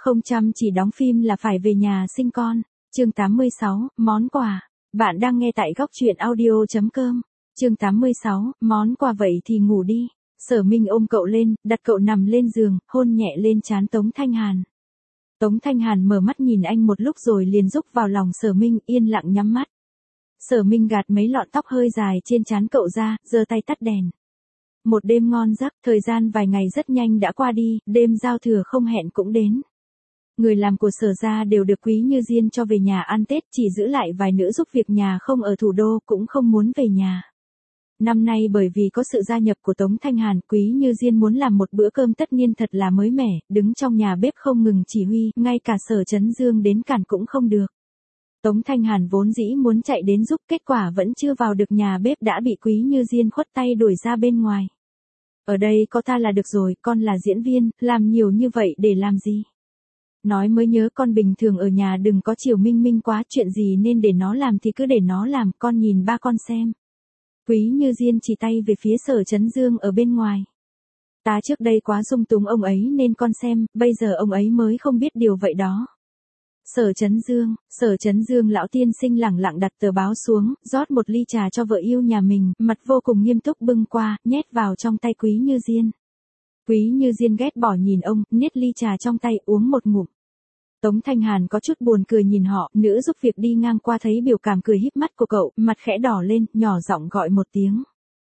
Không chăm chỉ đóng phim là phải về nhà sinh con. Chương 86, món quà. Bạn đang nghe tại góc truyện audio.com. Chương 86, món quà vậy thì ngủ đi. Sở Minh ôm cậu lên, đặt cậu nằm lên giường, hôn nhẹ lên trán Tống Thanh Hàn. Tống Thanh Hàn mở mắt nhìn anh một lúc rồi liền rúc vào lòng Sở Minh, yên lặng nhắm mắt. Sở Minh gạt mấy lọn tóc hơi dài trên trán cậu ra, giơ tay tắt đèn. Một đêm ngon giấc, thời gian vài ngày rất nhanh đã qua đi, đêm giao thừa không hẹn cũng đến. Người làm của Sở gia đều được Quý Như Diên cho về nhà ăn Tết, chỉ giữ lại vài nữ giúp việc nhà không ở thủ đô cũng không muốn về nhà. Năm nay bởi vì có sự gia nhập của Tống Thanh Hàn, Quý Như Diên muốn làm một bữa cơm tất niên thật là mới mẻ, đứng trong nhà bếp không ngừng chỉ huy, ngay cả Sở Chấn Dương đến cản cũng không được. Tống Thanh Hàn vốn dĩ muốn chạy đến giúp, kết quả vẫn chưa vào được nhà bếp đã bị Quý Như Diên khuất tay đuổi ra bên ngoài. Ở đây có ta là được rồi, con là diễn viên, làm nhiều như vậy để làm gì? Nói mới nhớ con bình thường ở nhà đừng có chiều Minh Minh quá, chuyện gì nên để nó làm thì cứ để nó làm, con nhìn ba con xem. Quý Như Diên chỉ tay về phía Sở Chấn Dương ở bên ngoài. Ta trước đây quá dung túng ông ấy nên con xem, bây giờ ông ấy mới không biết điều vậy đó. Sở Chấn Dương lão tiên sinh lẳng lặng đặt tờ báo xuống, rót một ly trà cho vợ yêu nhà mình, mặt vô cùng nghiêm túc bưng qua, nhét vào trong tay Quý Như Diên. Quý Như Diên ghét bỏ nhìn ông, niết ly trà trong tay uống một ngụm. Tống Thanh Hàn có chút buồn cười nhìn họ, nữ giúp việc đi ngang qua thấy biểu cảm cười híp mắt của cậu, mặt khẽ đỏ lên, nhỏ giọng gọi một tiếng.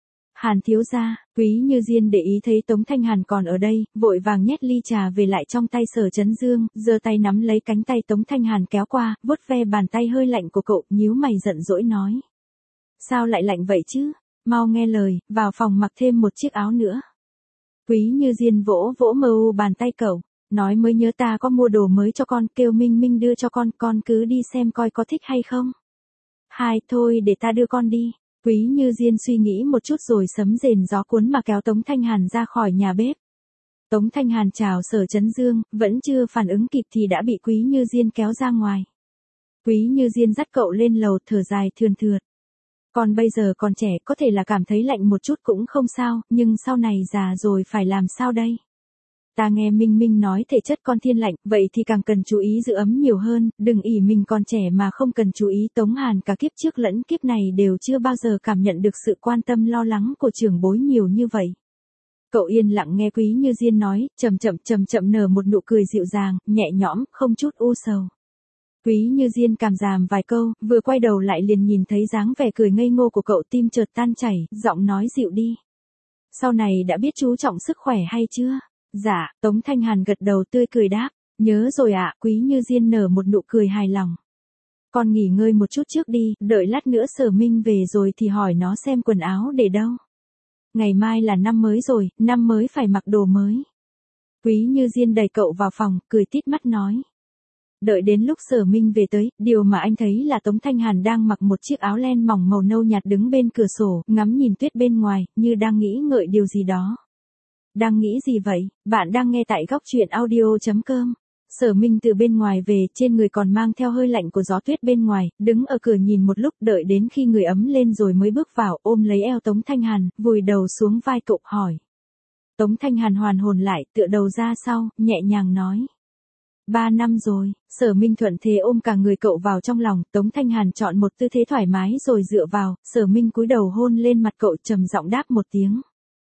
Hàn thiếu gia. Quý Như Diên để ý thấy Tống Thanh Hàn còn ở đây, vội vàng nhét ly trà về lại trong tay Sở Chấn Dương, giơ tay nắm lấy cánh tay Tống Thanh Hàn kéo qua, vuốt ve bàn tay hơi lạnh của cậu, nhíu mày giận dỗi nói. Sao lại lạnh vậy chứ? Mau nghe lời, vào phòng mặc thêm một chiếc áo nữa. Quý Như Diên vỗ vỗ mờ u bàn tay cậu, nói mới nhớ ta có mua đồ mới cho con, kêu Minh Minh đưa cho con cứ đi xem coi có thích hay không. Thôi để ta đưa con đi. Quý Như Diên suy nghĩ một chút rồi sấm rền gió cuốn mà kéo Tống Thanh Hàn ra khỏi nhà bếp. Tống Thanh Hàn chào Sở Chấn Dương, vẫn chưa phản ứng kịp thì đã bị Quý Như Diên kéo ra ngoài. Quý Như Diên dắt cậu lên lầu, thở dài thườn thượt. Còn bây giờ còn trẻ, có thể là cảm thấy lạnh một chút cũng không sao, nhưng sau này già rồi phải làm sao đây? Ta nghe Minh Minh nói thể chất con thiên lạnh, vậy thì càng cần chú ý giữ ấm nhiều hơn, đừng ỷ mình còn trẻ mà không cần chú ý. Tống Hàn cả kiếp trước lẫn kiếp này đều chưa bao giờ cảm nhận được sự quan tâm lo lắng của trưởng bối nhiều như vậy. Cậu yên lặng nghe Quý Như Diên nói, chậm chậm nở một nụ cười dịu dàng, nhẹ nhõm, không chút u sầu. Quý Như Diên cảm giảm vài câu, vừa quay đầu lại liền nhìn thấy dáng vẻ cười ngây ngô của cậu, tim chợt tan chảy, giọng nói dịu đi. Sau này đã biết chú trọng sức khỏe hay chưa? Dạ, Tống Thanh Hàn gật đầu tươi cười đáp, nhớ rồi ạ. Quý Như Diên nở một nụ cười hài lòng. Con nghỉ ngơi một chút trước đi, đợi lát nữa Sở Minh về rồi thì hỏi nó xem quần áo để đâu. Ngày mai là năm mới rồi, năm mới phải mặc đồ mới. Quý Như Diên đẩy cậu vào phòng, cười tít mắt nói. Đợi đến lúc Sở Minh về tới, điều mà anh thấy là Tống Thanh Hàn đang mặc một chiếc áo len mỏng màu nâu nhạt đứng bên cửa sổ, ngắm nhìn tuyết bên ngoài, như đang nghĩ ngợi điều gì đó. Đang nghĩ gì vậy? Bạn đang nghe tại góc truyện audio.com. Sở Minh từ bên ngoài về, trên người còn mang theo hơi lạnh của gió tuyết bên ngoài, đứng ở cửa nhìn một lúc, đợi đến khi người ấm lên rồi mới bước vào, ôm lấy eo Tống Thanh Hàn, vùi đầu xuống vai cậu hỏi. Tống Thanh Hàn hoàn hồn lại, tựa đầu ra sau, nhẹ nhàng nói. 3 năm rồi. Sở Minh thuận thế ôm cả người cậu vào trong lòng, Tống Thanh Hàn chọn một tư thế thoải mái rồi dựa vào, Sở Minh cúi đầu hôn lên mặt cậu, trầm giọng đáp một tiếng.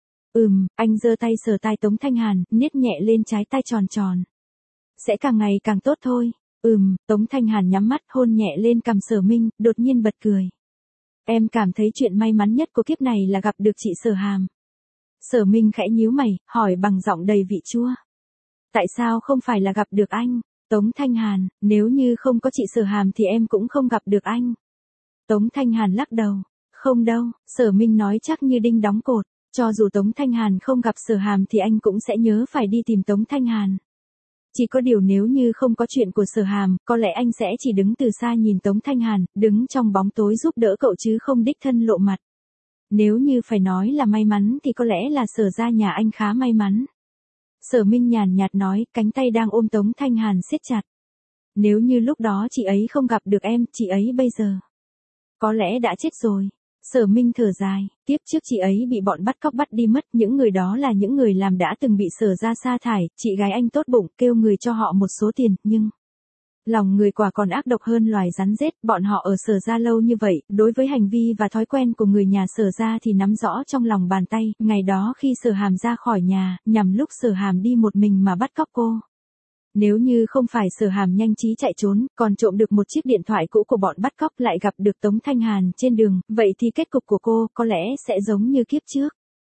Anh giơ tay sờ tai Tống Thanh Hàn, niết nhẹ lên trái tai tròn tròn. Sẽ càng ngày càng tốt thôi. Tống Thanh Hàn nhắm mắt hôn nhẹ lên cằm Sở Minh, đột nhiên bật cười. Em cảm thấy chuyện may mắn nhất của kiếp này là gặp được chị Sở Hàm. Sở Minh khẽ nhíu mày, hỏi bằng giọng đầy vị chua. Tại sao không phải là gặp được anh? Tống Thanh Hàn, nếu như không có chị Sở Hàm thì em cũng không gặp được anh. Tống Thanh Hàn lắc đầu. Không đâu, Sở Minh nói chắc như đinh đóng cột. Cho dù Tống Thanh Hàn không gặp Sở Hàm thì anh cũng sẽ nhớ phải đi tìm Tống Thanh Hàn. Chỉ có điều nếu như không có chuyện của Sở Hàm, có lẽ anh sẽ chỉ đứng từ xa nhìn Tống Thanh Hàn, đứng trong bóng tối giúp đỡ cậu chứ không đích thân lộ mặt. Nếu như phải nói là may mắn thì có lẽ là Sở gia nhà anh khá may mắn. Sở Minh nhàn nhạt nói, cánh tay đang ôm Tống Thanh Hàn siết chặt. Nếu như lúc đó chị ấy không gặp được em, chị ấy bây giờ có lẽ đã chết rồi. Sở Minh thở dài, tiếp trước chị ấy bị bọn bắt cóc bắt đi mất, những người đó là những người làm đã từng bị Sở ra sa thải, chị gái anh tốt bụng kêu người cho họ một số tiền, nhưng lòng người quả còn ác độc hơn loài rắn rết, bọn họ ở Sở ra lâu như vậy, đối với hành vi và thói quen của người nhà Sở ra thì nắm rõ trong lòng bàn tay, ngày đó khi Sở Hàm ra khỏi nhà, nhằm lúc Sở Hàm đi một mình mà bắt cóc cô. Nếu như không phải Sở Hàm nhanh trí chạy trốn, còn trộm được một chiếc điện thoại cũ của bọn bắt cóc lại gặp được Tống Thanh Hàn trên đường, vậy thì kết cục của cô có lẽ sẽ giống như kiếp trước.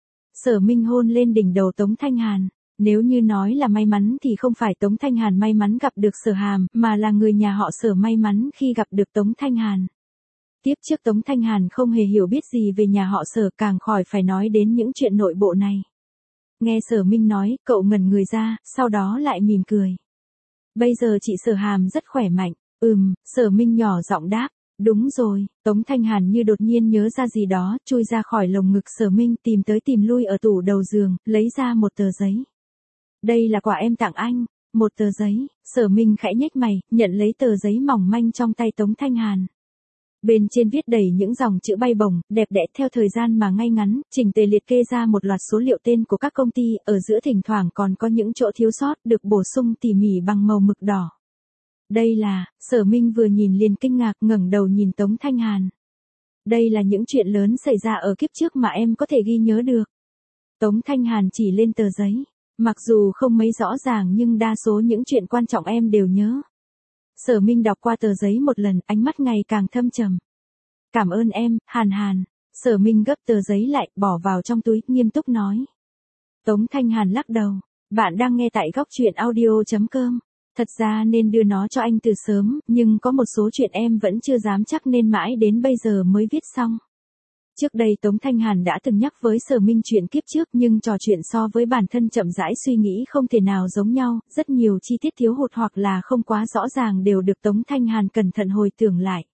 Sở Minh hôn lên đỉnh đầu Tống Thanh Hàn. Nếu như nói là may mắn thì không phải Tống Thanh Hàn may mắn gặp được Sở Hàm, mà là người nhà họ Sở may mắn khi gặp được Tống Thanh Hàn. Tiếp trước Tống Thanh Hàn không hề hiểu biết gì về nhà họ Sở, càng khỏi phải nói đến những chuyện nội bộ này. Nghe Sở Minh nói, cậu ngẩn người ra, sau đó lại mỉm cười. Bây giờ chị Sở Hàm rất khỏe mạnh. Sở Minh nhỏ giọng đáp. Đúng rồi, Tống Thanh Hàn như đột nhiên nhớ ra gì đó, chui ra khỏi lồng ngực Sở Minh, tìm tới tìm lui ở tủ đầu giường, lấy ra một tờ giấy. Đây là quà em tặng anh. Một tờ giấy. Sở Minh khẽ nhếch mày, nhận lấy tờ giấy mỏng manh trong tay Tống Thanh Hàn. Bên trên viết đầy những dòng chữ bay bổng, đẹp đẽ theo thời gian mà ngay ngắn, chỉnh tề liệt kê ra một loạt số liệu tên của các công ty, ở giữa thỉnh thoảng còn có những chỗ thiếu sót, được bổ sung tỉ mỉ bằng màu mực đỏ. Đây là, Sở Minh vừa nhìn liền kinh ngạc, ngẩng đầu nhìn Tống Thanh Hàn. Đây là những chuyện lớn xảy ra ở kiếp trước mà em có thể ghi nhớ được. Tống Thanh Hàn chỉ lên tờ giấy. Mặc dù không mấy rõ ràng nhưng đa số những chuyện quan trọng em đều nhớ. Sở Minh đọc qua tờ giấy một lần, ánh mắt ngày càng thâm trầm. Cảm ơn em, Hàn Hàn. Sở Minh gấp tờ giấy lại, bỏ vào trong túi, nghiêm túc nói. Tống Thanh Hàn lắc đầu. Bạn đang nghe tại góc truyện audio.com. Thật ra nên đưa nó cho anh từ sớm, nhưng có một số chuyện em vẫn chưa dám chắc nên mãi đến bây giờ mới viết xong. Trước đây Tống Thanh Hàn đã từng nhắc với Sở Minh chuyện kiếp trước, nhưng trò chuyện so với bản thân chậm rãi suy nghĩ không thể nào giống nhau, rất nhiều chi tiết thiếu hụt hoặc là không quá rõ ràng đều được Tống Thanh Hàn cẩn thận hồi tưởng lại.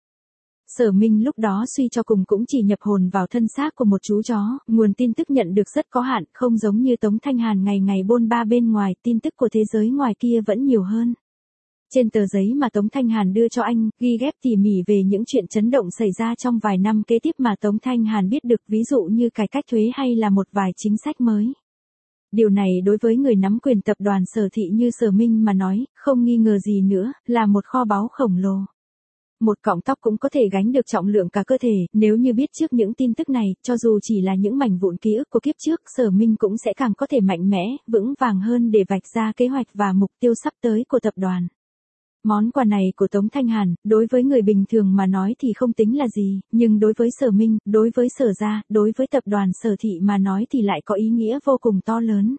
Sở Minh lúc đó suy cho cùng cũng chỉ nhập hồn vào thân xác của một chú chó, nguồn tin tức nhận được rất có hạn, không giống như Tống Thanh Hàn ngày ngày bôn ba bên ngoài, tin tức của thế giới ngoài kia vẫn nhiều hơn. Trên tờ giấy mà Tống Thanh Hàn đưa cho anh, ghi ghép tỉ mỉ về những chuyện chấn động xảy ra trong vài năm kế tiếp mà Tống Thanh Hàn biết được, ví dụ như cải cách thuế hay là một vài chính sách mới. Điều này đối với người nắm quyền tập đoàn Sở Thị như Sở Minh mà nói, không nghi ngờ gì nữa, là một kho báu khổng lồ. Một cọng tóc cũng có thể gánh được trọng lượng cả cơ thể, nếu như biết trước những tin tức này, cho dù chỉ là những mảnh vụn ký ức của kiếp trước, Sở Minh cũng sẽ càng có thể mạnh mẽ, vững vàng hơn để vạch ra kế hoạch và mục tiêu sắp tới của tập đoàn. Món quà này của Tống Thanh Hàn, đối với người bình thường mà nói thì không tính là gì, nhưng đối với Sở Minh, đối với Sở gia, đối với tập đoàn Sở Thị mà nói thì lại có ý nghĩa vô cùng to lớn.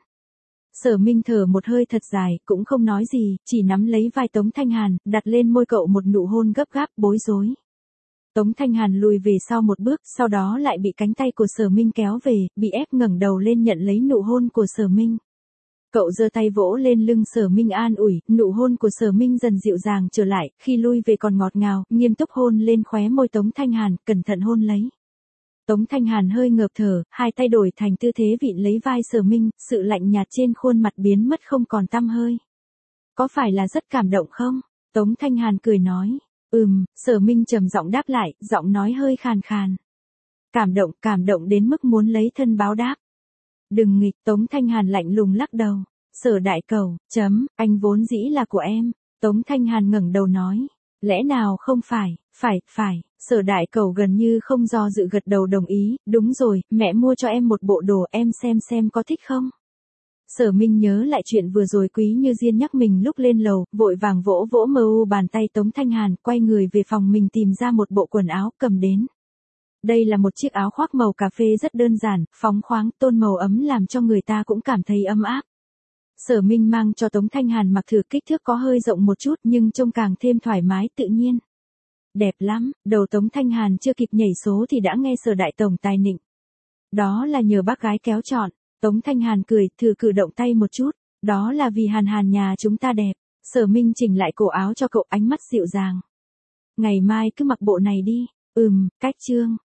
Sở Minh thở một hơi thật dài, cũng không nói gì, chỉ nắm lấy vai Tống Thanh Hàn, đặt lên môi cậu một nụ hôn gấp gáp, bối rối. Tống Thanh Hàn lùi về sau một bước, sau đó lại bị cánh tay của Sở Minh kéo về, bị ép ngẩng đầu lên nhận lấy nụ hôn của Sở Minh. Cậu giơ tay vỗ lên lưng Sở Minh an ủi, nụ hôn của Sở Minh dần dịu dàng trở lại, khi lui về còn ngọt ngào, nghiêm túc hôn lên khóe môi Tống Thanh Hàn, cẩn thận hôn lấy. Tống Thanh Hàn hơi ngợp thở, hai tay đổi thành tư thế vịn lấy vai Sở Minh, sự lạnh nhạt trên khuôn mặt biến mất không còn tăm hơi. Có phải là rất cảm động không? Tống Thanh Hàn cười nói. Sở Minh trầm giọng đáp lại, giọng nói hơi khàn khàn. Cảm động đến mức muốn lấy thân báo đáp. Đừng nghịch, Tống Thanh Hàn lạnh lùng lắc đầu. Sở đại cầu, anh vốn dĩ là của em. Tống Thanh Hàn ngẩng đầu nói. Lẽ nào không phải, phải. Sở đại cầu gần như không do dự gật đầu đồng ý, đúng rồi, mẹ mua cho em một bộ đồ, em xem có thích không? Sở Minh nhớ lại chuyện vừa rồi Quý Như Diên nhắc mình lúc lên lầu, vội vàng vỗ bàn tay Tống Thanh Hàn, quay người về phòng mình tìm ra một bộ quần áo, cầm đến. Đây là một chiếc áo khoác màu cà phê rất đơn giản, phóng khoáng, tôn màu ấm làm cho người ta cũng cảm thấy ấm áp. Sở Minh mang cho Tống Thanh Hàn mặc thử, kích thước có hơi rộng một chút nhưng trông càng thêm thoải mái tự nhiên. Đẹp lắm, đầu Tống Thanh Hàn chưa kịp nhảy số thì đã nghe Sở đại tổng tài nịnh. Đó là nhờ bác gái kéo chọn. Tống Thanh Hàn cười, thử cử động tay một chút. Đó là vì Hàn nhà chúng ta đẹp. Sở Minh chỉnh lại cổ áo cho cậu, ánh mắt dịu dàng. Ngày mai cứ mặc bộ này đi. Cách chương.